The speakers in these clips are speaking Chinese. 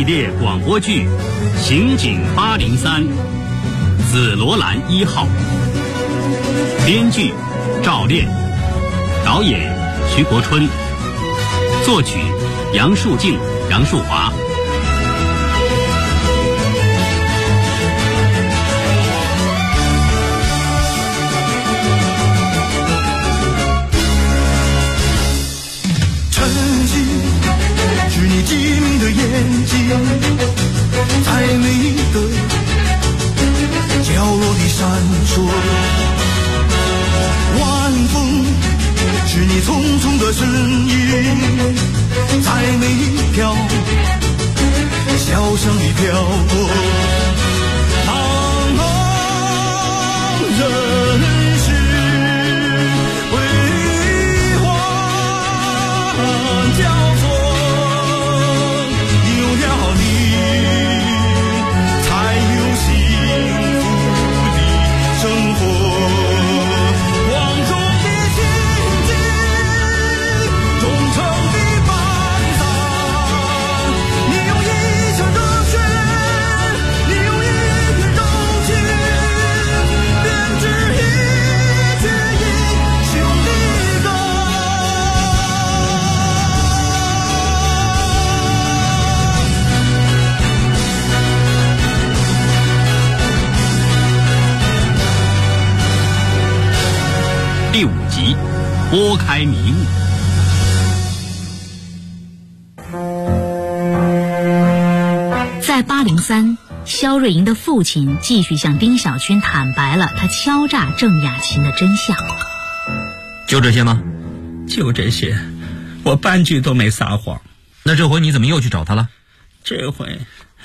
列广播剧《刑警803》紫罗兰1号，编剧赵炼，导演徐国春，作曲杨树静、杨树华。 是你精明的眼睛，在每一个角落里闪烁。晚风是你匆匆的身影，在每一条小巷里飘过。茫茫人世辉煌交错， 第5集，拨开迷雾。 在803，肖瑞莹的父亲继续向丁小军坦白了他敲诈郑雅琴的真相。 就这些吗？ 就这些，我半句都没撒谎。 那这回你怎么又去找他了？ 这回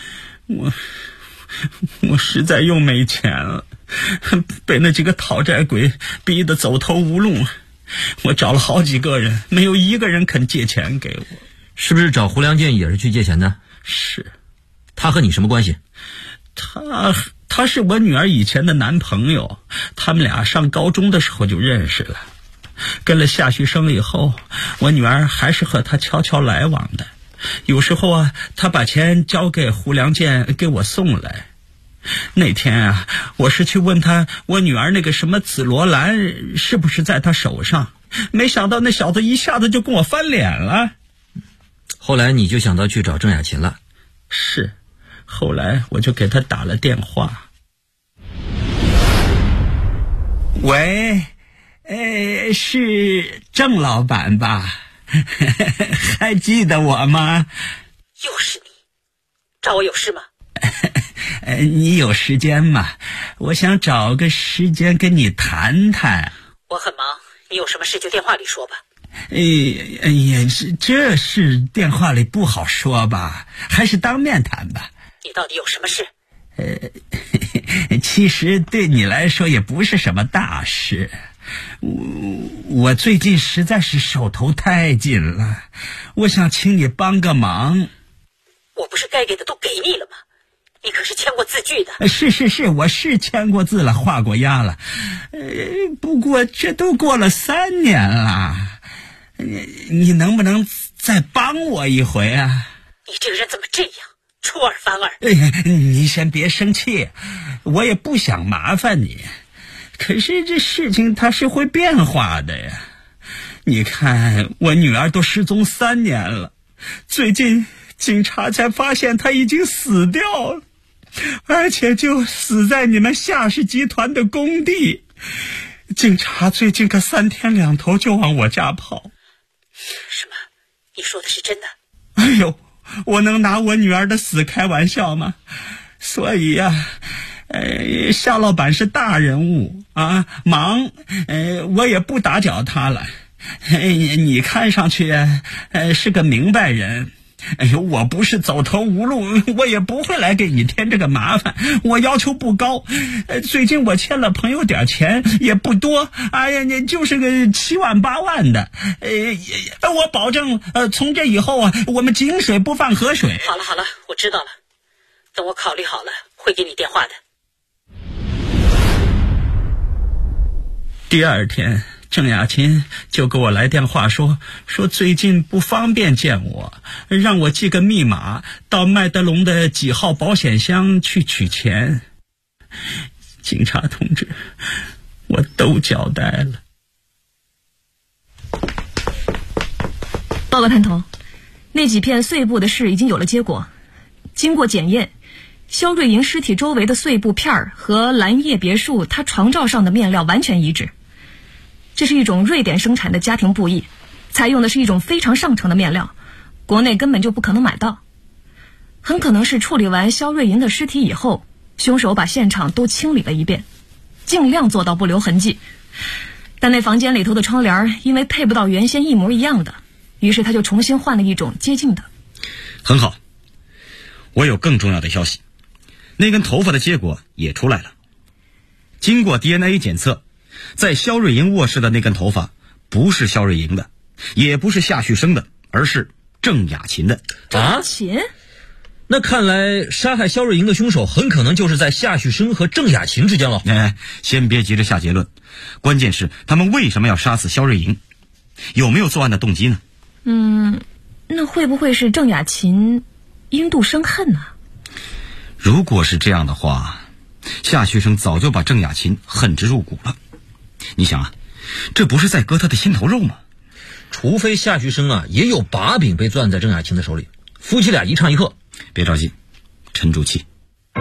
我实在又没钱了，被那几个讨债鬼逼得走投无路。我找了好几个人，没有一个人肯借钱给我。 是不是找胡良健也是去借钱的？ 是。 他和你什么关系？ 他是我女儿以前的男朋友，他们俩上高中的时候就认识了。跟了下学生以后，我女儿还是和他悄悄来往的。有时候他把钱交给胡良健给我送来。那天我是去问他我女儿那个什么紫罗兰是不是在他手上，没想到那小子一下子就跟我翻脸了。 后来你就想到去找郑雅琴了？ 是，后来我就给他打了电话。喂，是郑老板吧？还记得我吗？ 又是你，找我有事吗？ 你有时间吗？我想找个时间跟你谈谈。 我很忙，你有什么事就电话里说吧。 这事电话里不好说吧，还是当面谈吧。 你到底有什么事？ 其实对你来说也不是什么大事。我最近实在是手头太紧了，我想请你帮个忙。 我不是该给的都给你了吗？你可是签过字据的。 是，我是签过字了，画过押了。不过这都过了3年了，你能不能再帮我一回啊？ 你这个人怎么这样，出尔反尔？ 你先别生气，我也不想麻烦你。可是这事情它是会变化的呀。你看我女儿都失踪3年了，最近警察才发现她已经死掉了，而且就死在你们夏氏集团的工地。警察最近可3天2头就往我家跑。 什么？你说的是真的？ 哎呦，我能拿我女儿的死开玩笑吗？所以夏老板是大人物啊，忙我也不打搅他了。你看上去是个明白人。我不是走投无路，我也不会来给你添这个麻烦，我要求不高。最近我欠了朋友点钱，也不多，你就是个7万8万的。我保证从这以后我们井水不犯河水。 好了，我知道了，等我考虑好了会给你电话的。 第2天郑雅琴就给我来电话说最近不方便见我，让我记个密码到麦德龙的几号保险箱去取钱。警察同志，我都交代了。 报告探头，那几片碎布的事已经有了结果，经过检验，肖瑞莹尸体周围的碎布片和蓝叶别墅他床罩上的面料完全一致。这是一种瑞典生产的家庭布艺，采用的是一种非常上乘的面料，国内根本就不可能买到。很可能是处理完肖瑞莹的尸体以后，凶手把现场都清理了一遍，尽量做到不留痕迹。但那房间里头的窗帘因为配不到原先一模一样的，于是他就重新换了一种接近的。 很好，我有更重要的消息，那根头发的结果也出来了。经过 DNA 检测，在肖瑞莹卧室的那根头发不是肖瑞莹的，也不是夏旭升的，而是郑雅琴的。 郑雅琴？ 那看来杀害肖瑞莹的凶手很可能就是在夏旭升和郑雅琴之间了。 先别急着下结论，关键是他们为什么要杀死肖瑞莹，有没有作案的动机呢？ 那会不会是郑雅琴因妒生恨呢？ 如果是这样的话，夏旭升早就把郑雅琴恨之入骨了。你想啊，这不是在割他的心头肉吗？ 除非夏旭升也有把柄被攥在郑雅琴的手里，夫妻俩一唱一和。 别着急，沉住气。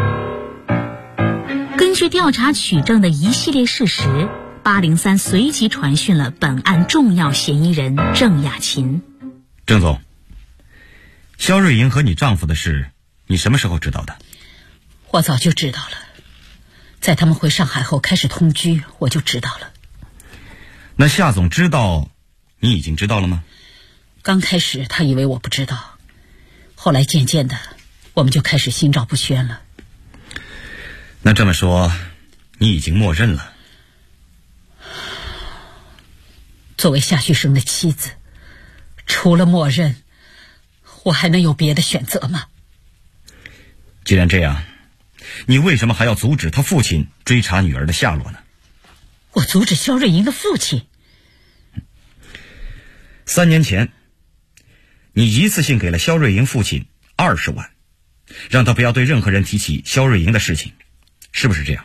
根据调查取证的一系列事实，803随即传讯了本案重要嫌疑人郑雅琴。 郑总，肖瑞莹和你丈夫的事，你什么时候知道的？ 我早就知道了，在他们回上海后开始同居，我就知道了。 那夏总知道，你已经知道了吗？ 刚开始他以为我不知道，后来渐渐的，我们就开始心照不宣了。 那这么说，你已经默认了？ 作为夏旭升的妻子，除了默认，我还能有别的选择吗？ 既然这样，你为什么还要阻止他父亲追查女儿的下落呢？ 我阻止肖瑞莹的父亲 ？3年前，你一次性给了肖瑞莹父亲20万，让他不要对任何人提起肖瑞莹的事情，是不是这样？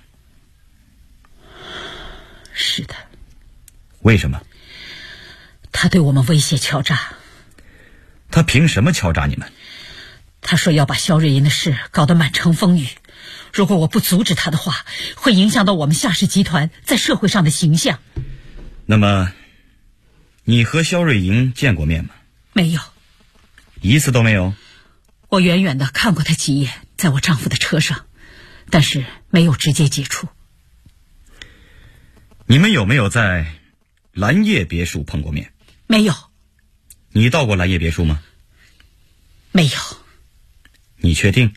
是的。 为什么？ 他对我们威胁敲诈。 他凭什么敲诈你们？ 他说要把肖瑞莹的事搞得满城风雨，如果我不阻止他的话，会影响到我们夏氏集团在社会上的形象。 那么你和肖瑞莹见过面吗？ 没有。 一次都没有？ 我远远的看过他几眼，在我丈夫的车上，但是没有直接接触。 你们有没有在蓝叶别墅碰过面？ 没有。 你到过蓝叶别墅吗？ 没有。 你确定？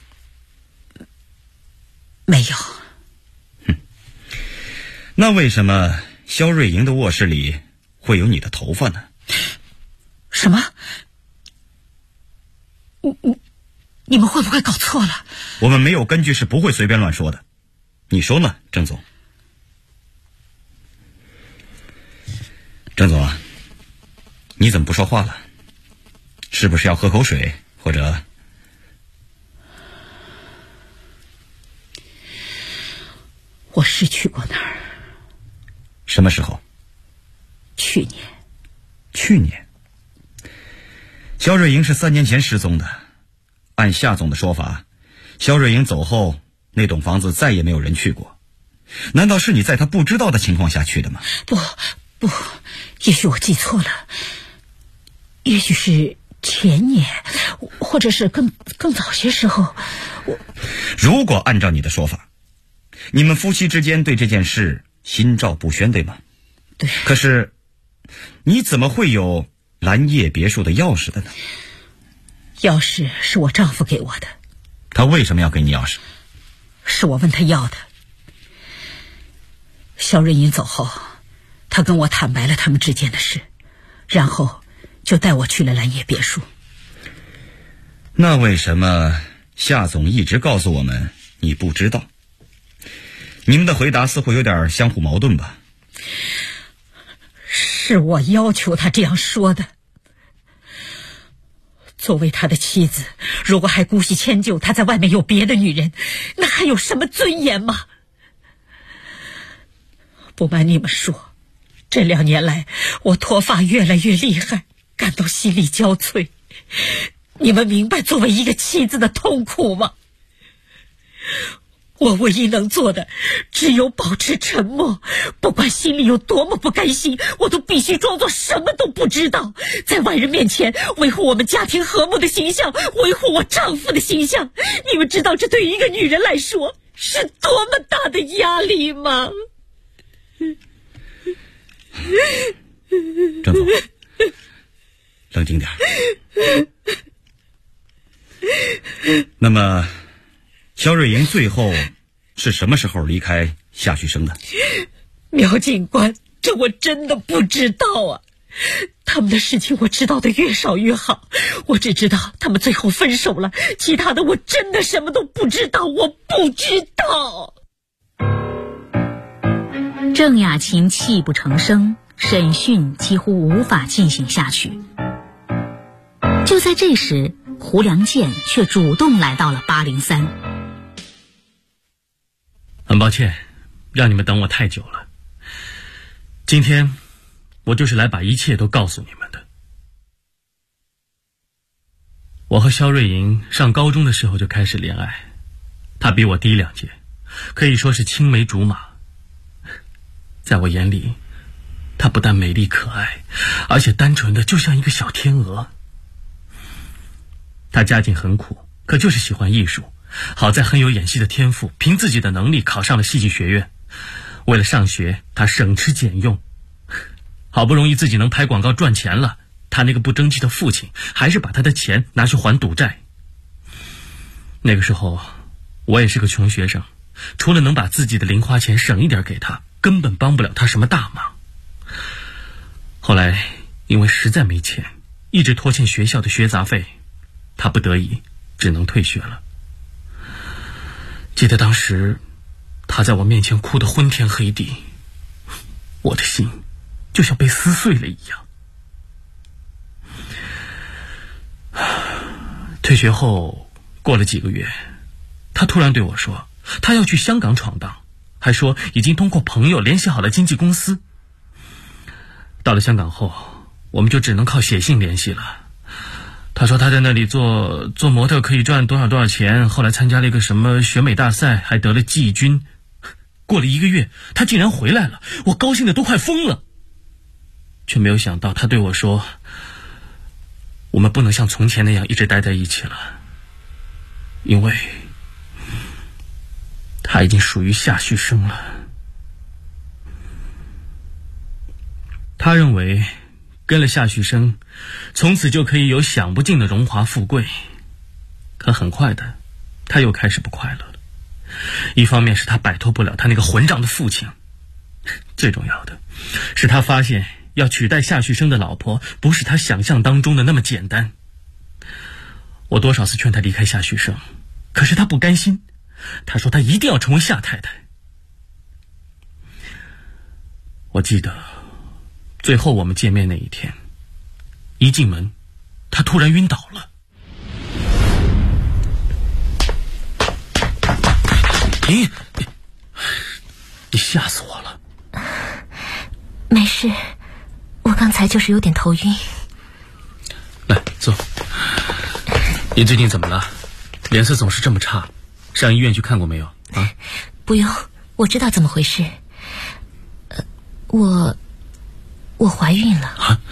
没有。 那为什么肖瑞莹的卧室里会有你的头发呢？ 什么？你们会不会搞错了？ 我们没有根据是不会随便乱说的，你说呢，郑总？郑总啊，你怎么不说话了？是不是要喝口水，或者？ 我是去过那儿。 什么时候？ 去年。 去年？肖瑞莹是3年前失踪的，按夏总的说法，肖瑞莹走后，那栋房子再也没有人去过。难道是你在他不知道的情况下去的吗？ 不，也许我记错了，也许是前年，或者是更早些时候。 如果按照你的说法，你们夫妻之间对这件事心照不宣，对吗？ 对。 可是你怎么会有蓝叶别墅的钥匙的呢？ 钥匙是我丈夫给我的。 他为什么要给你钥匙？ 是我问他要的。肖瑞莹走后，他跟我坦白了他们之间的事，然后就带我去了蓝叶别墅。 那为什么夏总一直告诉我们你不知道？你们的回答似乎有点相互矛盾吧？ 是我要求他这样说的。作为他的妻子，如果还姑息迁就他在外面有别的女人，那还有什么尊严吗？不瞒你们说，这2年来我脱发越来越厉害，感到心力交瘁。你们明白作为一个妻子的痛苦吗？我唯一能做的只有保持沉默，不管心里有多么不甘心，我都必须装作什么都不知道，在外人面前维护我们家庭和睦的形象，维护我丈夫的形象。你们知道这对于一个女人来说是多么大的压力吗？ 郑总，冷静点。那么肖瑞莹最后是什么时候离开夏旭升的？ 苗警官，这我真的不知道啊。他们的事情我知道的越少越好，我只知道他们最后分手了，其他的我真的什么都不知道，我不知道。 郑雅琴泣不成声，审讯几乎无法进行下去。就在这时，胡良健却主动来到了803。 很抱歉，让你们等我太久了。今天我就是来把一切都告诉你们的。我和肖瑞莹上高中的时候就开始恋爱，她比我低2届，可以说是青梅竹马。在我眼里，她不但美丽可爱，而且单纯的就像一个小天鹅。她家境很苦，可就是喜欢艺术，好在很有演戏的天赋，凭自己的能力考上了戏剧学院。为了上学，她省吃俭用，好不容易自己能拍广告赚钱了，她那个不争气的父亲还是把她的钱拿去还赌债。那个时候我也是个穷学生，除了能把自己的零花钱省一点给她，根本帮不了她什么大忙。后来因为实在没钱，一直拖欠学校的学杂费，她不得已只能退学了。记得当时她在我面前哭得昏天黑地，我的心就像被撕碎了一样。退学后过了几个月，她突然对我说她要去香港闯荡，还说已经通过朋友联系好了经纪公司。到了香港后，我们就只能靠写信联系了。他说他在那里做模特可以赚多少钱，后来参加了一个什么选美大赛，还得了季军。过了1个月，他竟然回来了，我高兴得都快疯了。却没有想到他对我说，我们不能像从前那样一直待在一起了，因为他已经属于夏旭升了。他认为跟了夏旭升，从此就可以有享不尽的荣华富贵。可很快的，他又开始不快乐了。一方面是他摆脱不了他那个混账的父亲，最重要的是他发现要取代夏旭升的老婆不是他想象当中的那么简单。我多少次劝他离开夏旭升，可是他不甘心，他说他一定要成为夏太太。我记得最后我们见面那一天，一进门他突然晕倒了。你吓死我了。 没事，我刚才就是有点头晕。 来坐。你最近怎么了？脸色总是这么差，上医院去看过没有啊？ 不用，我知道怎么回事。我怀孕了。 啊？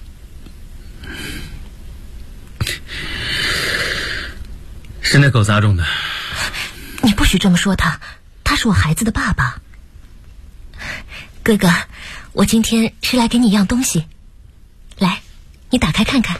是那狗杂种的。 你不许这么说他，他是我孩子的爸爸。哥哥，我今天是来给你一样东西，来，你打开看看。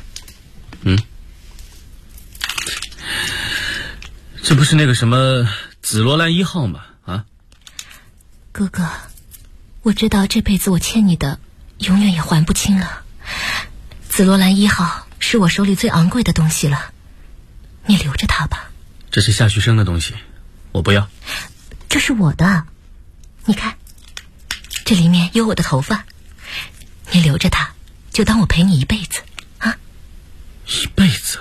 这不是那个什么紫罗兰1号吗？啊？ 哥哥，我知道这辈子我欠你的永远也还不清了。紫罗兰1号是我手里最昂贵的东西了，你留着它吧。 这是夏旭升的东西，我不要。 这是我的，你看，这里面有我的头发， 你留着他，就当我陪你一辈子啊！ 一辈子？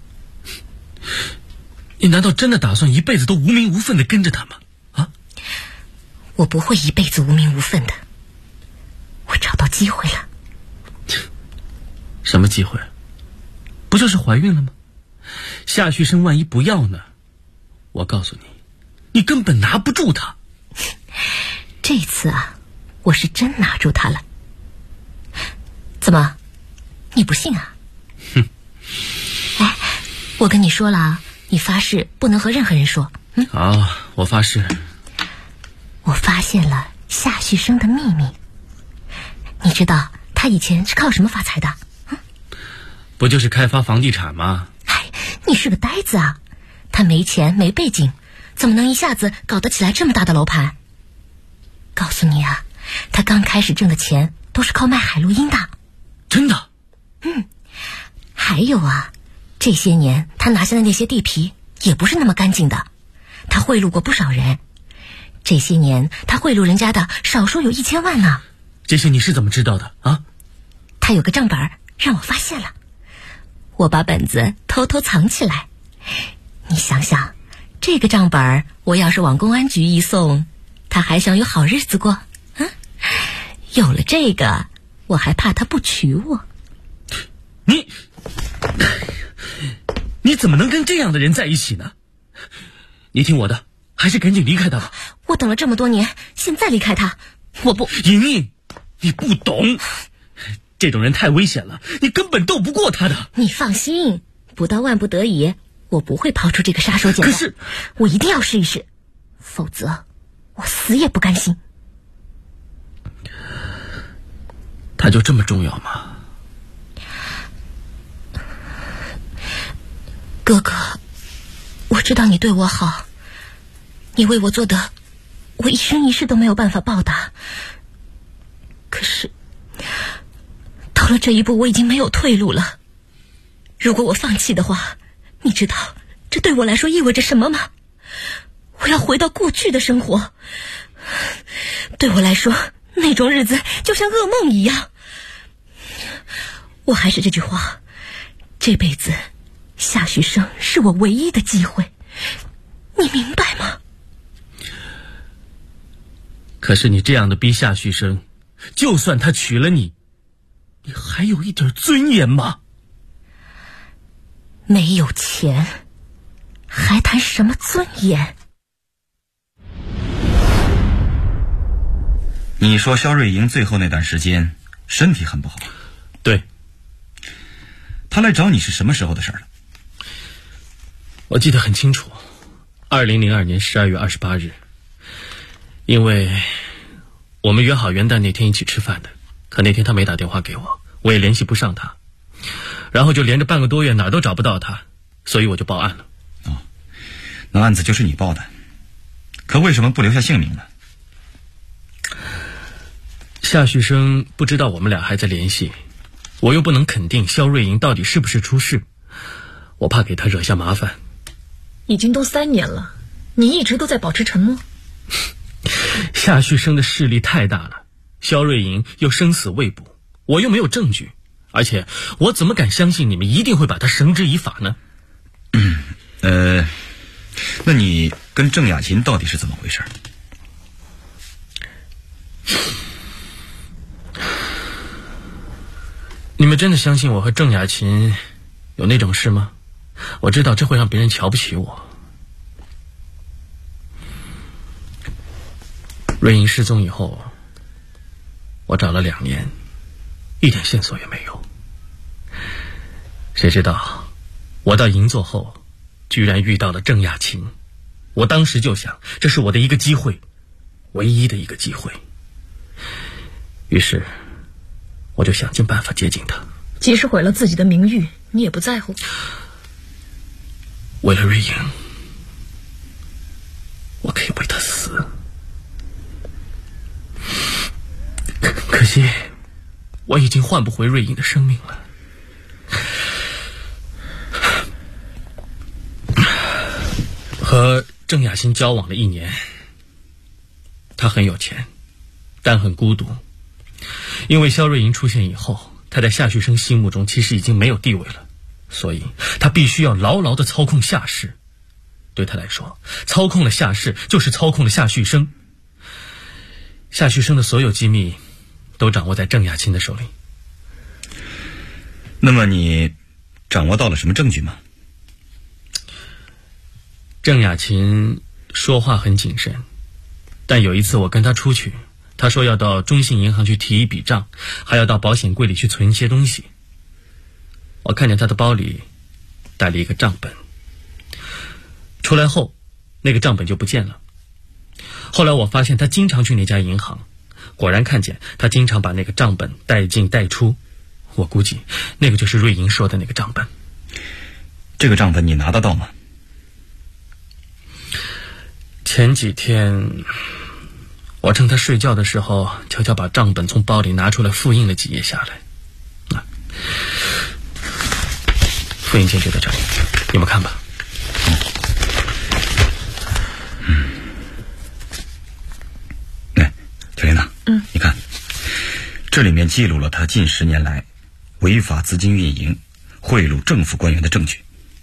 你难道真的打算一辈子都无名无分的跟着他吗？啊？ 我不会一辈子无名无分的，我找到机会了。 什么机会？不就是怀孕了吗？夏旭升万一不要呢？我告诉你，你根本拿不住他。 这次啊，我是真拿住他了。怎么，你不信啊？ 哼！ 哎，我跟你说了啊，你发誓不能和任何人说。 好，我发誓。 我发现了夏旭升的秘密。你知道他以前是靠什么发财的？ 不就是开发房地产吗？ 哎，你是个呆子啊！他没钱没背景，怎么能一下子搞得起来这么大的楼盘？告诉你啊，他刚开始挣的钱都是靠卖海洛因的。 真的？ 还有啊，这些年他拿下的那些地皮也不是那么干净的，他贿赂过不少人。这些年他贿赂人家的少说有1000万呢。 这些你是怎么知道的啊？ 他有个账本让我发现了，我把本子偷偷藏起来。你想想，这个账本我要是往公安局一送，他还想有好日子过？有了这个，我还怕他不娶我。 你怎么能跟这样的人在一起呢？你听我的，还是赶紧离开他吧。 我等了这么多年，现在离开他，我不。 莹莹，你不懂，这种人太危险了，你根本斗不过他的。 你放心，不到万不得已，我不会抛出这个杀手锏的。 可是我一定要试一试，否则我死也不甘心。 他就这么重要吗？ 哥哥，我知道你对我好，你为我做的我一生一世都没有办法报答。可是到了这一步，我已经没有退路了。如果我放弃的话，你知道这对我来说意味着什么吗？我要回到过去的生活，对我来说那种日子就像噩梦一样。我还是这句话，这辈子夏旭升是我唯一的机会，你明白吗？ 可是你这样的逼夏旭升，就算他娶了你，你还有一点尊严吗？ 没有钱，还谈什么尊严？ 你说肖瑞莹最后那段时间身体很不好？ 对。 他来找你是什么时候的事了？ 我记得很清楚，2002年12月28日。因为我们约好元旦那天一起吃饭的，可那天他没打电话给我，我也联系不上他，然后就连着半个多月哪儿都找不到他，所以我就报案了。 哦，那案子就是你报的，可为什么不留下姓名呢？ 夏旭升不知道我们俩还在联系，我又不能肯定肖瑞莹到底是不是出事，我怕给他惹下麻烦。 已经都3年了，你一直都在保持沉默。 夏旭升的势力太大了，肖瑞莹又生死未卜，我又没有证据，而且我怎么敢相信你们一定会把他绳之以法呢？ 那你跟郑雅琴到底是怎么回事？ 你们真的相信我和郑雅琴有那种事吗？我知道这会让别人瞧不起我。瑞莹失踪以后，我找了2年，一点线索也没有。谁知道我到银座后居然遇到了郑雅琴，我当时就想这是我的一个机会，唯一的一个机会。于是我就想尽办法接近她， 即使毁了自己的名誉，你也不在乎。 为了瑞莹，我可以为她死。可惜我已经换不回瑞莹的生命了。和郑雅欣交往了1年，她很有钱，但很孤独。 因为肖瑞银出现以后，他在夏旭升心目中其实已经没有地位了，所以他必须要牢牢地操控夏氏。对他来说，操控了夏氏就是操控了夏旭升。夏旭升的所有机密都掌握在郑雅琴的手里。 那么你掌握到了什么证据吗？ 郑雅琴说话很谨慎，但有一次我跟他出去，他说要到中信银行去提一笔账，还要到保险柜里去存一些东西。我看见他的包里带了一个账本，出来后那个账本就不见了。后来我发现他经常去那家银行，果然看见他经常把那个账本带进带出，我估计那个就是瑞银说的那个账本。 这个账本你拿得到吗？ 前几天我趁他睡觉的时候悄悄把账本从包里拿出来复印了几页下来。复印件就在这里，你们看吧。 小琳娜，你看，这里面记录了他近10年来违法资金运营、贿赂政府官员的证据。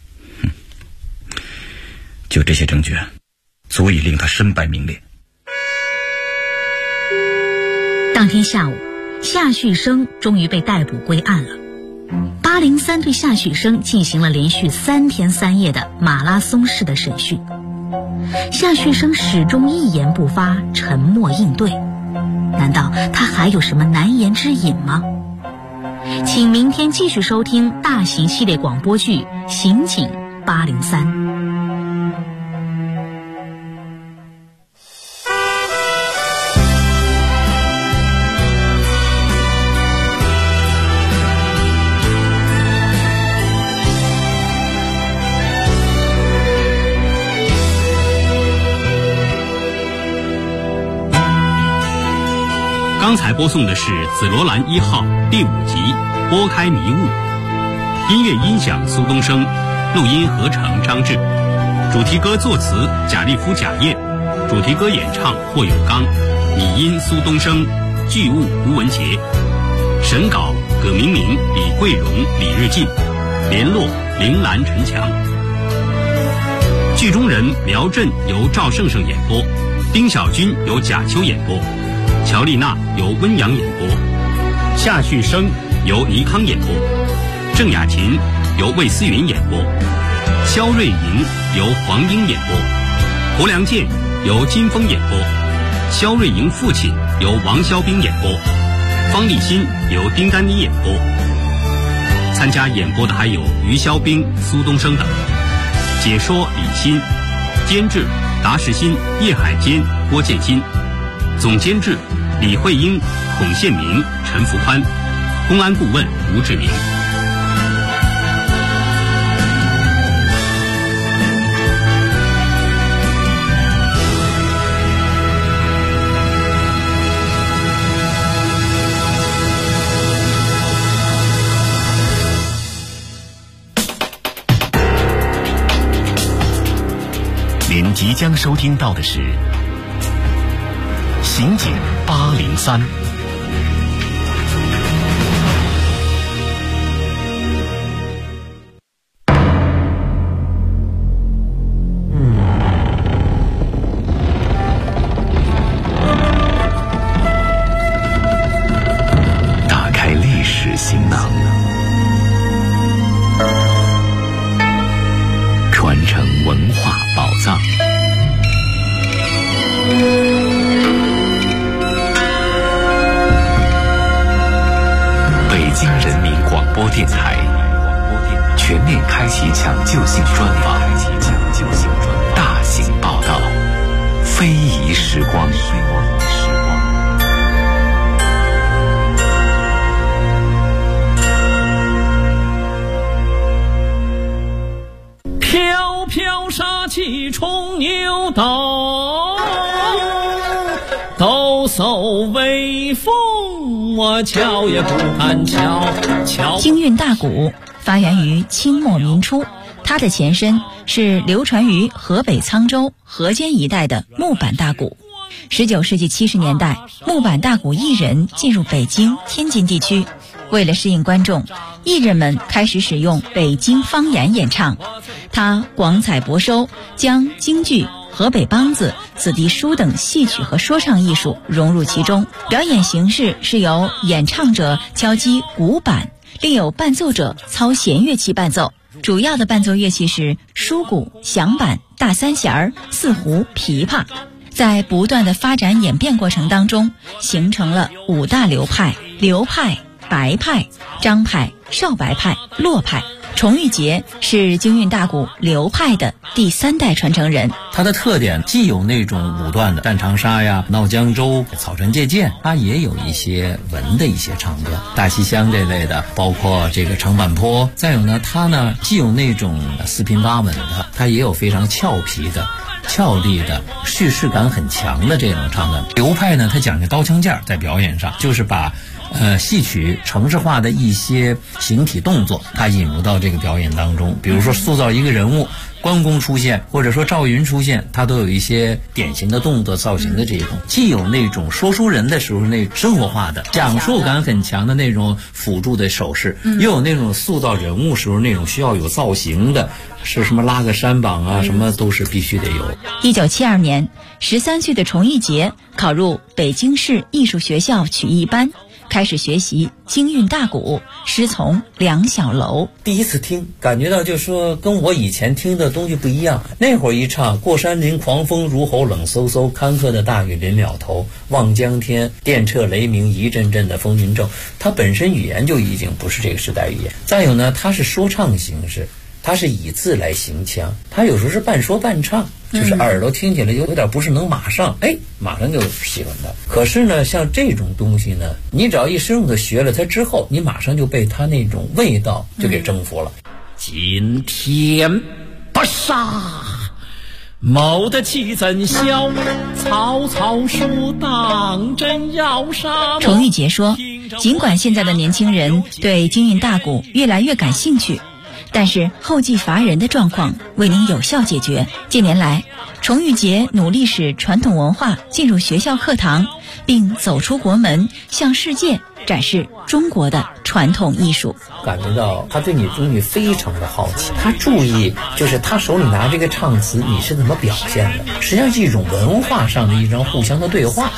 就这些证据，足以令他身败名裂。 当天下午，夏旭升终于被逮捕归案了。803对夏旭升进行了连续3天3夜的马拉松式的审讯。夏旭升始终一言不发，沉默应对。难道他还有什么难言之隐吗？请明天继续收听大型系列广播剧《刑警803》。 刚才播送的是《紫罗兰1号》第5集《拨开迷雾》，音乐音响苏东升，录音合成张志，主题歌作词贾立夫、贾燕，主题歌演唱霍永刚，拟音苏东升，剧务吴文杰，审稿葛明明、李桂荣、李日进，联络铃兰、陈强。剧中人苗振由赵胜胜演播，丁小军由贾秋演播，乔丽娜由温阳演播，夏旭升由倪康演播，郑雅琴由魏思云演播，肖瑞银由黄英演播，胡良健由金峰演播，肖瑞银父亲由王肖兵演播，方立新由丁丹妮演播。参加演播的还有于肖兵、苏东升等。解说李欣，监制达世新、叶海坚、郭建新，总监制李慧英、孔宪明、陈福宽，公安顾问吴志明。 您即将收听到的是《刑警803》。打开历史行囊，传承文化宝藏。北京人民广播电台全面开启抢救性专访，大型报道，非遗时光。 飘飘杀气冲牛刀，抖擞威风，我瞧也不敢瞧。 京韵大鼓发源于清末民初，它的前身是流传于河北沧州、河间一带的木板大鼓。 19世纪70年代，木板大鼓艺人进入北京、天津地区，为了适应观众，艺人们开始使用北京方言演唱。他广采博收，将京剧、河北梆子、子弟书等戏曲和说唱艺术融入其中。表演形式是由演唱者敲击鼓板，另有伴奏者操弦乐器伴奏。主要的伴奏乐器是书鼓、响板、大三弦、四胡、琵琶。在不断的发展演变过程当中，形成了5大流派：刘派、白派、张派、少白派、骆派。崇玉杰是京韵大鼓刘派的第3代传承人。 它的特点既有那种武断的战长沙呀、闹江州、草船借箭，它也有一些文的一些唱歌，大西厢这类的，包括这个长坂坡。再有呢，它呢既有那种四平八稳的，它也有非常俏皮的、俏丽的，叙事感很强的这种唱段。刘派呢，它讲究刀枪剑，在表演上就是把戏曲程式化的一些形体动作，它引入到这个表演当中。比如说塑造一个人物，关公出现，或者说赵云出现，它都有一些典型的动作造型的这种，既有那种说书人的时候那生活化的讲述感很强的那种辅助的手势，又有那种塑造人物时候那种需要有造型的，是什么拉个山膀啊，什么都是必须得有。 1972年，13岁的崇玉杰考入北京市艺术学校曲艺班，开始学习京韵大鼓，师从梁小楼。 第一次听，感觉到就是说跟我以前听的东西不一样。那会儿一唱过山林狂风如吼，冷飕飕，坎坷的大雨临了头，望江天，电掣雷鸣，一阵阵的风云骤。它本身语言就已经不是这个时代语言。再有呢，它是说唱形式，它是以字来行腔，它有时候是半说半唱，就是耳朵听起来有点不是能马上就喜欢它。可是呢，像这种东西呢，你只要一深入的学了它之后，你马上就被它那种味道就给征服了。 今天不杀，谋得其怎消？曹操说当真要杀。 崇玉杰说，尽管现在的年轻人对京韵大鼓越来越感兴趣，但是后继乏人的状况未能有效解决。近年来，崇玉杰努力使传统文化进入学校课堂，并走出国门，向世界展示中国的传统艺术。 感觉到他对你东西非常的好奇，他注意就是他手里拿这个唱词你是怎么表现的，实际上是一种文化上的一种互相的对话。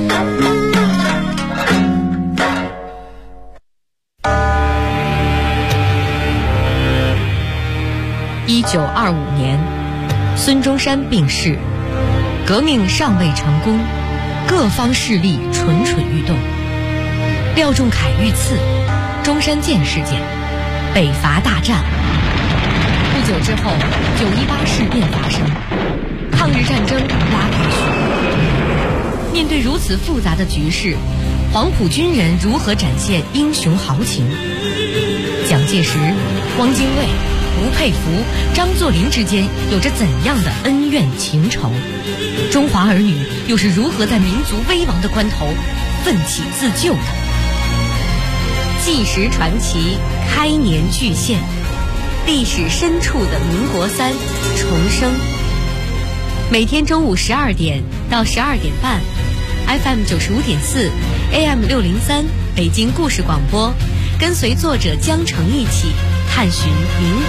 1925年，孙中山病逝，革命尚未成功，各方势力蠢蠢欲动。廖仲恺遇刺，中山舰事件，北伐大战。不久之后，9·18事变发生，抗日战争拉开序幕。面对如此复杂的局势，黄埔军人如何展现英雄豪情？蒋介石、汪精卫、吴佩孚、张作霖之间有着怎样的恩怨情仇？中华儿女又是如何在民族危亡的关头奋起自救的？纪实传奇开年巨献，历史深处的民国3重生。每天中午12点到12点半 ，FM 95.4 AM 603北京故事广播，跟随作者江澄一起探寻民